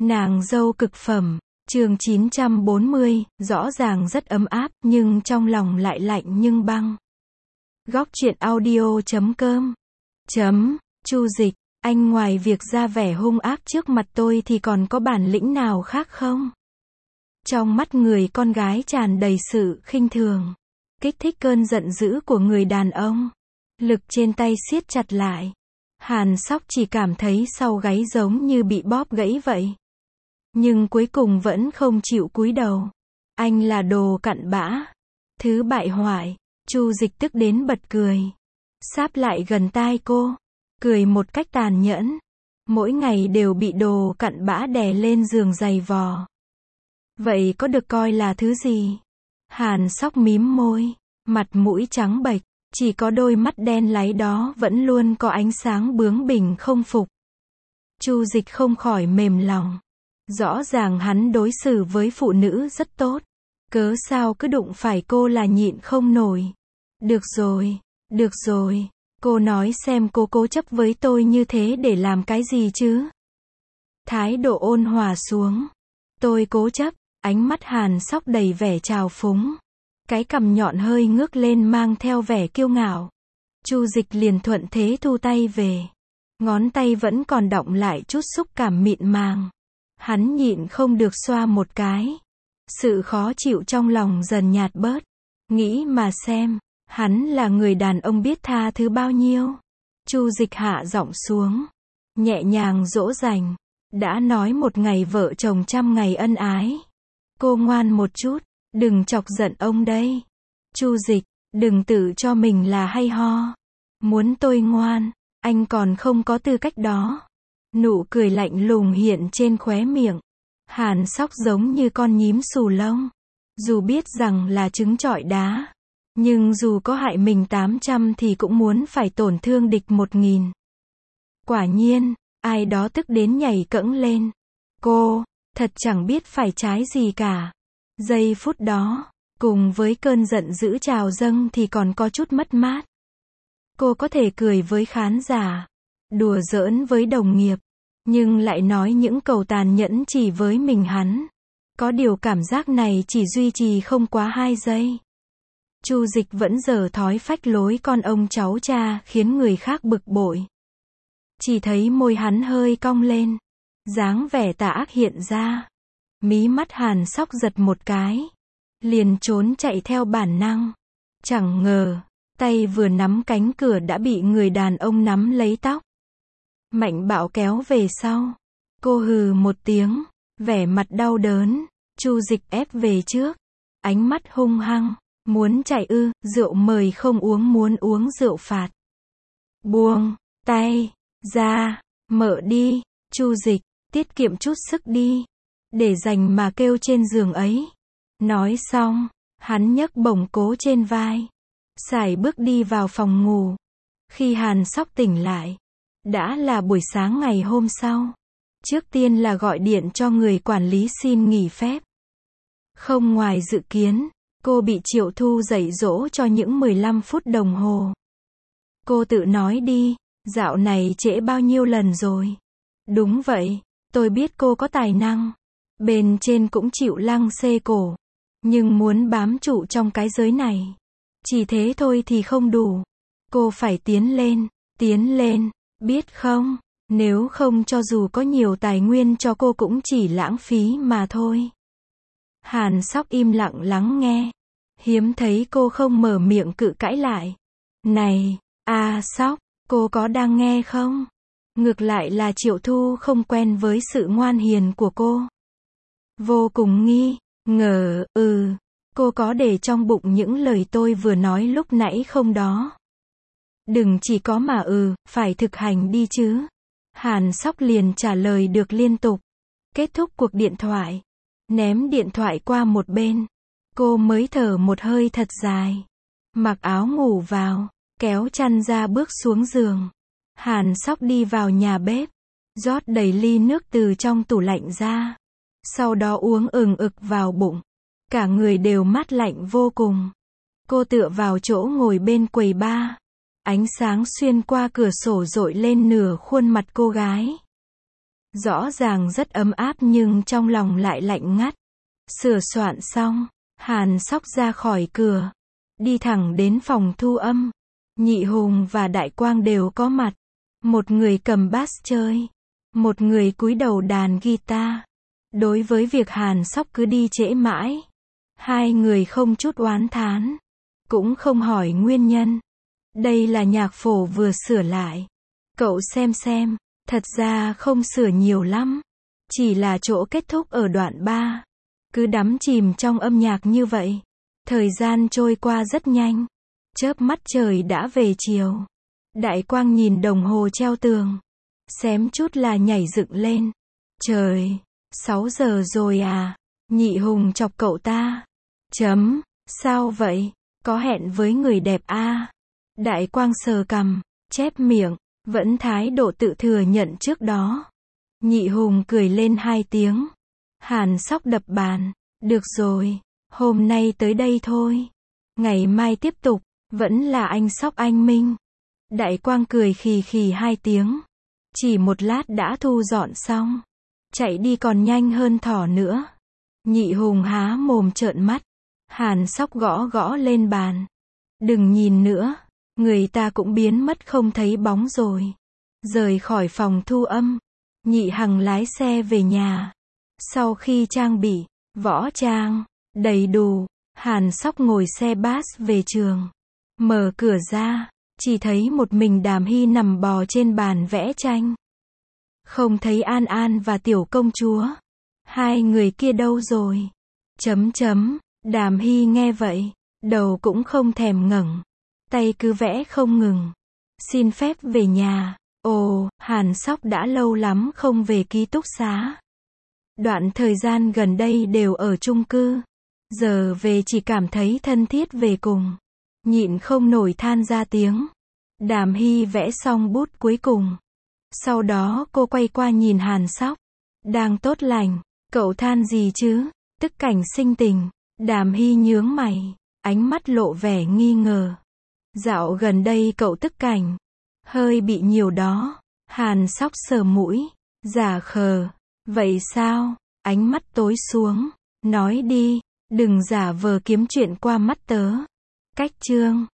Nàng dâu cực phẩm, chương 940, rõ ràng rất ấm áp, nhưng trong lòng lại lạnh nhưng băng. Góc truyện audio.com Chu Dịch, anh ngoài việc ra vẻ hung ác trước mặt tôi thì còn có bản lĩnh nào khác không? Trong mắt người con gái tràn đầy sự khinh thường, kích thích cơn giận dữ của người đàn ông. Lực trên tay siết chặt lại. Hàn Sóc chỉ cảm thấy sau gáy giống như bị bóp gãy vậy. Nhưng cuối cùng vẫn không chịu cúi đầu. Anh là đồ cặn bã, thứ bại hoại. Chu Dịch tức đến bật cười. Sáp lại gần tai cô, cười một cách tàn nhẫn. Mỗi ngày đều bị đồ cặn bã đè lên giường giày vò. Vậy có được coi là thứ gì? Hàn Sóc mím môi, mặt mũi trắng bệch, chỉ có đôi mắt đen láy đó vẫn luôn có ánh sáng bướng bỉnh không phục. Chu Dịch không khỏi mềm lòng. Rõ ràng hắn đối xử với phụ nữ rất tốt. Cớ sao cứ đụng phải cô là nhịn không nổi. Được rồi, cô nói xem cô cố chấp với tôi như thế để làm cái gì chứ? Thái độ ôn hòa xuống. Tôi cố chấp, ánh mắt Hàn Sóc đầy vẻ trào phúng. Cái cằm nhọn hơi ngước lên mang theo vẻ kiêu ngạo. Chu Dịch liền thuận thế thu tay về. Ngón tay vẫn còn đọng lại chút xúc cảm mịn màng. Hắn nhịn không được xoa một cái. Sự khó chịu trong lòng dần nhạt bớt. Nghĩ mà xem, hắn là người đàn ông biết tha thứ bao nhiêu. Chu Dịch hạ giọng xuống, nhẹ nhàng dỗ dành. Đã nói một ngày vợ chồng trăm ngày ân ái. Cô ngoan một chút, đừng chọc giận ông đây. Chu Dịch, đừng tự cho mình là hay ho. Muốn tôi ngoan, anh còn không có tư cách đó. Nụ cười lạnh lùng hiện trên khóe miệng. Hàn Sóc giống như con nhím xù lông. Dù biết rằng là trứng trọi đá, nhưng dù có hại mình 800 thì cũng muốn phải tổn thương địch 1000. Quả nhiên, ai đó tức đến nhảy cẫng lên. Cô, thật chẳng biết phải trái gì cả. Giây phút đó, cùng với cơn giận dữ trào dâng thì còn có chút mất mát. Cô có thể cười với khán giả, đùa giỡn với đồng nghiệp, nhưng lại nói những câu tàn nhẫn chỉ với mình hắn. Có điều cảm giác này chỉ duy trì không quá 2 giây. Chu Dịch vẫn dở thói phách lối con ông cháu cha khiến người khác bực bội. Chỉ thấy môi hắn hơi cong lên, dáng vẻ tà ác hiện ra. Mí mắt Hàn Sóc giật một cái, liền trốn chạy theo bản năng. Chẳng ngờ, tay vừa nắm cánh cửa đã bị người đàn ông nắm lấy tóc. Mạnh bạo kéo về sau. Cô hừ một tiếng, vẻ mặt đau đớn. Chu Dịch ép về trước, ánh mắt hung hăng. Muốn chạy ư? Rượu mời không uống, muốn uống rượu phạt. Buông tay ra, mở đi. Chu Dịch, tiết kiệm chút sức đi, để dành mà kêu trên giường ấy. Nói xong, hắn nhấc bổng cố trên vai, sải bước đi vào phòng ngủ. Khi Hàn Sóc tỉnh lại, đã là buổi sáng ngày hôm sau. Trước tiên là gọi điện cho người quản lý xin nghỉ phép. Không ngoài dự kiến, cô bị Triệu Thu dạy dỗ cho những 15 phút đồng hồ. Cô tự nói đi, dạo này trễ bao nhiêu lần rồi? Đúng vậy, tôi biết cô có tài năng. Bên trên cũng chịu lăng xê cổ. Nhưng muốn bám trụ trong cái giới này, chỉ thế thôi thì không đủ. Cô phải tiến lên, biết không? Nếu không cho dù có nhiều tài nguyên cho cô cũng chỉ lãng phí mà thôi. Hàn Sóc im lặng lắng nghe. Hiếm thấy cô không mở miệng cự cãi lại. Này, Sóc, cô có đang nghe không? Ngược lại là Triệu Thu không quen với sự ngoan hiền của cô. Vô cùng nghi ngờ, cô có để trong bụng những lời tôi vừa nói lúc nãy không đó? Đừng chỉ có mà phải thực hành đi chứ. Hàn Sóc liền trả lời được liên tục. Kết thúc cuộc điện thoại, ném điện thoại qua một bên. Cô mới thở một hơi thật dài. Mặc áo ngủ vào, kéo chăn ra bước xuống giường. Hàn Sóc đi vào nhà bếp, rót đầy ly nước từ trong tủ lạnh ra. Sau đó uống ực vào bụng. Cả người đều mát lạnh vô cùng. Cô tựa vào chỗ ngồi bên quầy bar. Ánh sáng xuyên qua cửa sổ dội lên nửa khuôn mặt cô gái. Rõ ràng rất ấm áp nhưng trong lòng lại lạnh ngắt. Sửa soạn xong, Hàn Sóc ra khỏi cửa, đi thẳng đến phòng thu âm. Nhị Hùng và Đại Quang đều có mặt. Một người cầm bass chơi, một người cúi đầu đàn guitar. Đối với việc Hàn Sóc cứ đi trễ mãi, hai người không chút oán thán, cũng không hỏi nguyên nhân. Đây là nhạc phổ vừa sửa lại. Cậu xem, thật ra không sửa nhiều lắm. Chỉ là chỗ kết thúc ở đoạn 3. Cứ đắm chìm trong âm nhạc như vậy. Thời gian trôi qua rất nhanh. Chớp mắt trời đã về chiều. Đại Quang nhìn đồng hồ treo tường. Xém chút là nhảy dựng lên. Trời, 6 giờ rồi à? Nhị Hùng chọc cậu ta. Sao vậy? Có hẹn với người đẹp à? Đại Quang sờ cằm, chép miệng, vẫn thái độ tự thừa nhận trước đó. Nhị Hùng cười lên 2 tiếng. Hàn Sóc đập bàn. Được rồi, hôm nay tới đây thôi. Ngày mai tiếp tục, vẫn là anh Sóc anh Minh. Đại Quang cười khì khì 2 tiếng. Chỉ một lát đã thu dọn xong. Chạy đi còn nhanh hơn thỏ nữa. Nhị Hùng há mồm trợn mắt. Hàn Sóc gõ gõ lên bàn. Đừng nhìn nữa. Người ta cũng biến mất không thấy bóng rồi. Rời khỏi phòng thu âm. Nhị Hằng lái xe về nhà. Sau khi trang bị, võ trang, đầy đủ, Hàn Sóc ngồi xe bus về trường. Mở cửa ra, chỉ thấy một mình Đàm Hy nằm bò trên bàn vẽ tranh. Không thấy An An và tiểu công chúa. Hai người kia đâu rồi? Đàm Hy nghe vậy, đầu cũng không thèm ngẩng. Tay cứ vẽ không ngừng. Xin phép về nhà. Ồ, Hàn Sóc đã lâu lắm không về ký túc xá. Đoạn thời gian gần đây đều ở chung cư. Giờ về chỉ cảm thấy thân thiết về cùng. Nhịn không nổi than ra tiếng. Đàm Hy vẽ xong bút cuối cùng. Sau đó cô quay qua nhìn Hàn Sóc. Đang tốt lành, cậu than gì chứ? Tức cảnh sinh tình. Đàm Hy nhướng mày, ánh mắt lộ vẻ nghi ngờ. Dạo gần đây cậu tức cảnh. Hơi bị nhiều đó. Hàn Sóc sờ mũi. Giả khờ. Vậy sao? Ánh mắt tối xuống. Nói đi. Đừng giả vờ kiếm chuyện qua mắt tớ. Cách chương.